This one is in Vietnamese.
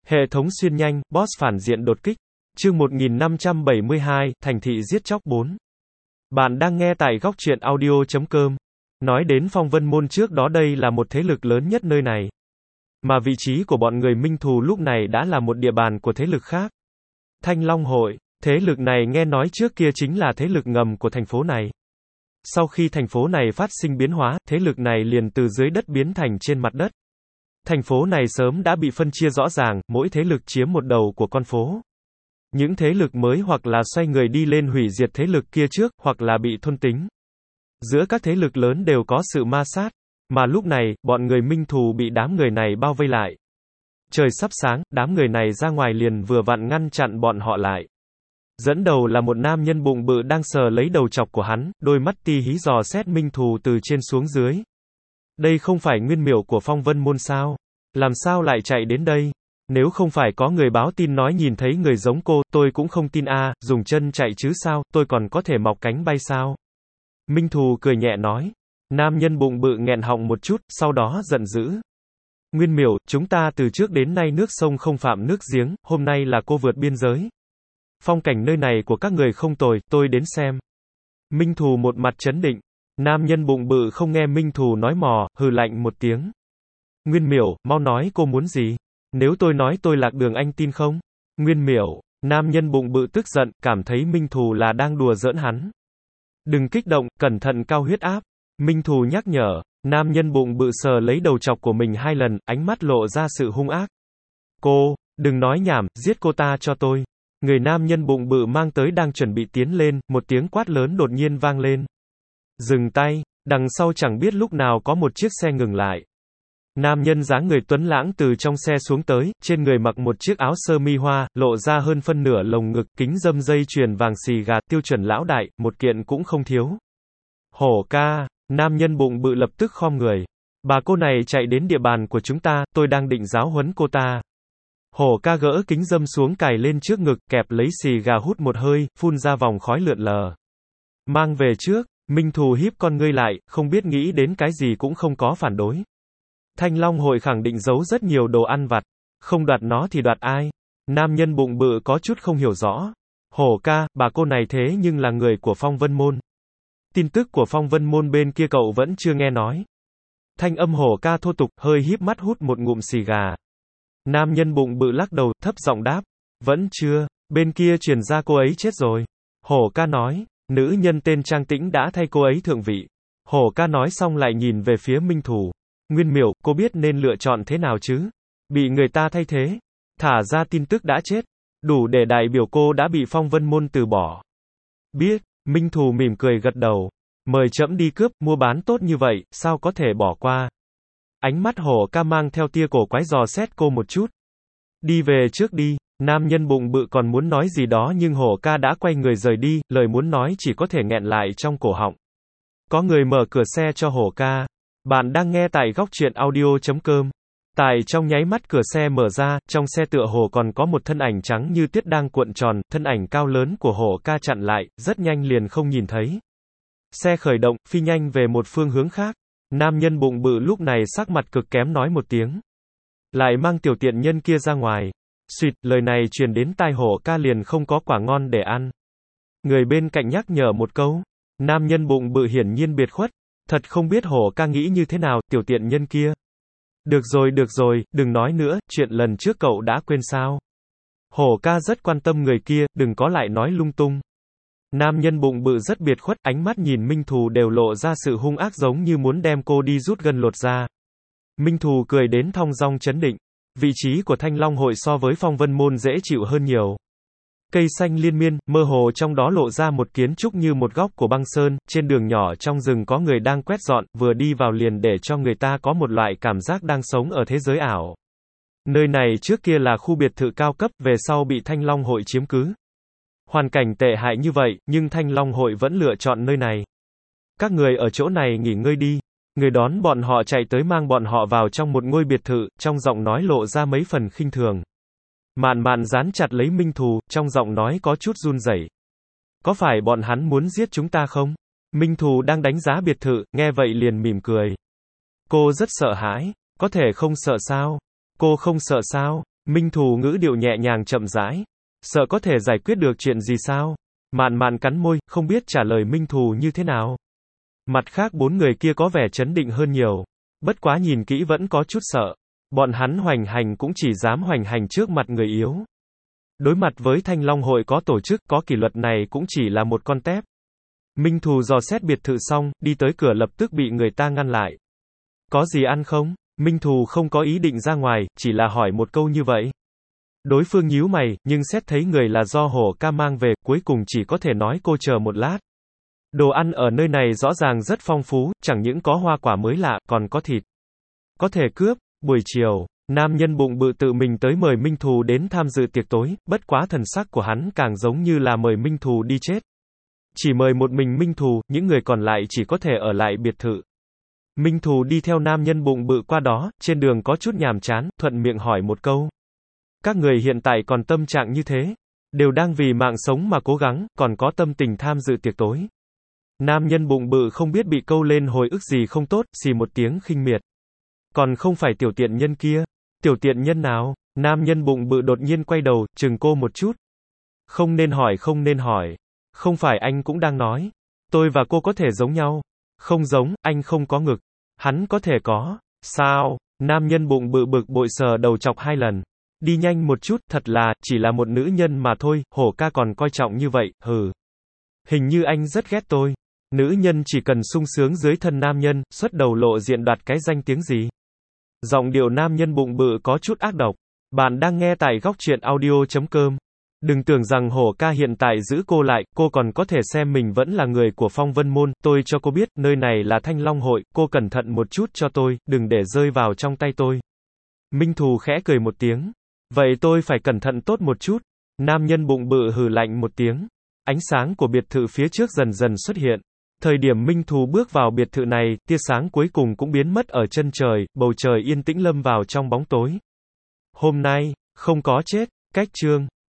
Hệ thống xuyên nhanh, boss phản diện đột kích. Chương 1572, thành thị giết chóc 4. Bạn đang nghe tại góc truyện audio.com. Nói đến Phong Vân Môn trước đó, đây là một thế lực lớn nhất nơi này. Mà vị trí của bọn người Minh Thù lúc này đã là một địa bàn của thế lực khác. Thanh Long Hội, thế lực này nghe nói trước kia chính là thế lực ngầm của thành phố này. Sau khi thành phố này phát sinh biến hóa, thế lực này liền từ dưới đất biến thành trên mặt đất. Thành phố này sớm đã bị phân chia rõ ràng, mỗi thế lực chiếm một đầu của con phố. Những thế lực mới hoặc là xoay người đi lên hủy diệt thế lực kia trước, hoặc là bị thôn tính. Giữa các thế lực lớn đều có sự ma sát. Mà lúc này, bọn người Minh Thù bị đám người này bao vây lại. Trời sắp sáng, đám người này ra ngoài liền vừa vặn ngăn chặn bọn họ lại. Dẫn đầu là một nam nhân bụng bự đang sờ lấy đầu chọc của hắn, đôi mắt ti hí dò xét Minh Thù từ trên xuống dưới. Đây không phải nguyên miểu của Phong Vân Môn sao? Làm sao lại chạy đến đây? Nếu không phải có người báo tin nói nhìn thấy người giống cô, tôi cũng không tin a, dùng chân chạy chứ sao, tôi còn có thể mọc cánh bay sao? Minh Thù cười nhẹ nói. Nam nhân bụng bự nghẹn họng một chút, sau đó giận dữ. Nguyên miểu, chúng ta từ trước đến nay nước sông không phạm nước giếng, hôm nay là cô vượt biên giới. Phong cảnh nơi này của các người không tồi, tôi đến xem. Minh Thù một mặt trấn định. Nam nhân bụng bự không nghe Minh Thù nói mò, hừ lạnh một tiếng. Nguyên miểu, mau nói cô muốn gì? Nếu tôi nói tôi lạc đường anh tin không? Nguyên miểu, nam nhân bụng bự tức giận, cảm thấy Minh Thù là đang đùa giỡn hắn. Đừng kích động, cẩn thận cao huyết áp. Minh Thù nhắc nhở. Nam nhân bụng bự sờ lấy đầu chọc của mình 2 lần, ánh mắt lộ ra sự hung ác. Cô, đừng nói nhảm, giết cô ta cho tôi. Người nam nhân bụng bự mang tới đang chuẩn bị tiến lên, một tiếng quát lớn đột nhiên vang lên. Dừng tay, đằng sau chẳng biết lúc nào có một chiếc xe ngừng lại. Nam nhân dáng người tuấn lãng từ trong xe xuống tới, trên người mặc một chiếc áo sơ mi hoa, lộ ra hơn phân nửa lồng ngực, kính râm dây chuyền vàng xì gà, tiêu chuẩn lão đại, một kiện cũng không thiếu. Hổ ca, nam nhân bụng bự lập tức khom người. Bà cô này chạy đến địa bàn của chúng ta, tôi đang định giáo huấn cô ta. Hổ ca gỡ kính râm xuống cài lên trước ngực, kẹp lấy xì gà hút một hơi, phun ra vòng khói lượn lờ. Mang về trước. Minh Thù híp con ngươi lại, không biết nghĩ đến cái gì cũng không có phản đối. Thanh Long Hội khẳng định giấu rất nhiều đồ ăn vặt. Không đoạt nó thì đoạt ai? Nam nhân bụng bự có chút không hiểu rõ. Hổ ca, bà cô này thế nhưng là người của Phong Vân Môn. Tin tức của Phong Vân Môn bên kia cậu vẫn chưa nghe nói. Thanh âm hổ ca thô tục, hơi híp mắt hút một ngụm xì gà. Nam nhân bụng bự lắc đầu, thấp giọng đáp. Vẫn chưa, bên kia truyền ra cô ấy chết rồi. Hổ ca nói. Nữ nhân tên Trang Tĩnh đã thay cô ấy thượng vị. Hổ ca nói xong lại nhìn về phía Minh Thù. Nguyên miểu, cô biết nên lựa chọn thế nào chứ? Bị người ta thay thế. Thả ra tin tức đã chết. Đủ để đại biểu cô đã bị Phong Vân Môn từ bỏ. Biết, Minh Thù mỉm cười gật đầu. Mời trẫm đi cướp, mua bán tốt như vậy, sao có thể bỏ qua? Ánh mắt hổ ca mang theo tia cổ quái dò xét cô một chút. Đi về trước đi. Nam nhân bụng bự còn muốn nói gì đó nhưng hổ ca đã quay người rời đi, lời muốn nói chỉ có thể nghẹn lại trong cổ họng. Có người mở cửa xe cho hổ ca. Bạn đang nghe tại góc truyện audio.com. Tại trong nháy mắt cửa xe mở ra, trong xe tựa hồ còn có một thân ảnh trắng như tuyết đang cuộn tròn, thân ảnh cao lớn của hổ ca chặn lại, rất nhanh liền không nhìn thấy. Xe khởi động, phi nhanh về một phương hướng khác. Nam nhân bụng bự lúc này sắc mặt cực kém nói một tiếng. Lại mang tiểu tiện nhân kia ra ngoài. Xuyệt, lời này truyền đến tai hổ ca liền không có quả ngon để ăn. Người bên cạnh nhắc nhở một câu. Nam nhân bụng bự hiển nhiên biệt khuất. Thật không biết hổ ca nghĩ như thế nào, tiểu tiện nhân kia. Được rồi, đừng nói nữa, chuyện lần trước cậu đã quên sao. Hổ ca rất quan tâm người kia, đừng có lại nói lung tung. Nam nhân bụng bự rất biệt khuất, ánh mắt nhìn Minh Thù đều lộ ra sự hung ác giống như muốn đem cô đi rút gân lột ra. Minh Thù cười đến thong dong trấn định. Vị trí của Thanh Long Hội so với Phong Vân Môn dễ chịu hơn nhiều. Cây xanh liên miên, mơ hồ trong đó lộ ra một kiến trúc như một góc của băng sơn, trên đường nhỏ trong rừng có người đang quét dọn, vừa đi vào liền để cho người ta có một loại cảm giác đang sống ở thế giới ảo. Nơi này trước kia là khu biệt thự cao cấp, về sau bị Thanh Long Hội chiếm cứ. Hoàn cảnh tệ hại như vậy, nhưng Thanh Long Hội vẫn lựa chọn nơi này. Các người ở chỗ này nghỉ ngơi đi. Người đón bọn họ chạy tới mang bọn họ vào trong một ngôi biệt thự, trong giọng nói lộ ra mấy phần khinh thường. Mạn Mạn dán chặt lấy Minh Thù, trong giọng nói có chút run rẩy. Có phải bọn hắn muốn giết chúng ta không? Minh Thù đang đánh giá biệt thự, nghe vậy liền mỉm cười. Cô rất sợ hãi. Có thể không sợ sao? Cô không sợ sao? Minh Thù ngữ điệu nhẹ nhàng chậm rãi. Sợ có thể giải quyết được chuyện gì sao? Mạn Mạn cắn môi, không biết trả lời Minh Thù như thế nào. Mặt khác bốn người kia có vẻ trấn định hơn nhiều. Bất quá nhìn kỹ vẫn có chút sợ. Bọn hắn hoành hành cũng chỉ dám hoành hành trước mặt người yếu. Đối mặt với Thanh Long hội có tổ chức, có kỷ luật này cũng chỉ là một con tép. Minh Thù dò xét biệt thự xong, đi tới cửa lập tức bị người ta ngăn lại. Có gì ăn không? Minh Thù không có ý định ra ngoài, chỉ là hỏi một câu như vậy. Đối phương nhíu mày, nhưng xét thấy người là do Hổ ca mang về, cuối cùng chỉ có thể nói cô chờ một lát. Đồ ăn ở nơi này rõ ràng rất phong phú, chẳng những có hoa quả mới lạ, còn có thịt. Có thể cướp. Buổi chiều, nam nhân bụng bự tự mình tới mời Minh Thù đến tham dự tiệc tối, bất quá thần sắc của hắn càng giống như là mời Minh Thù đi chết. Chỉ mời một mình Minh Thù, những người còn lại chỉ có thể ở lại biệt thự. Minh Thù đi theo nam nhân bụng bự qua đó, trên đường có chút nhàm chán, thuận miệng hỏi một câu. Các người hiện tại còn tâm trạng như thế? Đều đang vì mạng sống mà cố gắng, còn có tâm tình tham dự tiệc tối. Nam nhân bụng bự không biết bị câu lên hồi ức gì không tốt, xì một tiếng khinh miệt. Còn không phải tiểu tiện nhân kia. Tiểu tiện nhân nào? Nam nhân bụng bự đột nhiên quay đầu, chừng cô một chút. Không nên hỏi, không nên hỏi. Không phải anh cũng đang nói. Tôi và cô có thể giống nhau. Không giống, anh không có ngực. Hắn có thể có. Sao? Nam nhân bụng bự bực bội sờ đầu chọc 2 lần. Đi nhanh một chút, thật là, chỉ là một nữ nhân mà thôi, Hổ ca còn coi trọng như vậy, hừ. Hình như anh rất ghét tôi. Nữ nhân chỉ cần sung sướng dưới thân nam nhân, xuất đầu lộ diện đoạt cái danh tiếng gì. Giọng điệu nam nhân bụng bự có chút ác độc. Bạn đang nghe tại góc truyện audio.com. Đừng tưởng rằng Hổ ca hiện tại giữ cô lại, cô còn có thể xem mình vẫn là người của Phong Vân Môn, tôi cho cô biết, nơi này là Thanh Long hội, cô cẩn thận một chút cho tôi, đừng để rơi vào trong tay tôi. Minh Thù khẽ cười một tiếng. Vậy tôi phải cẩn thận tốt một chút. Nam nhân bụng bự hừ lạnh một tiếng. Ánh sáng của biệt thự phía trước dần dần xuất hiện. Thời điểm Minh Thù bước vào biệt thự này, tia sáng cuối cùng cũng biến mất ở chân trời, bầu trời yên tĩnh lâm vào trong bóng tối. Hôm nay, không có chết, cách chương.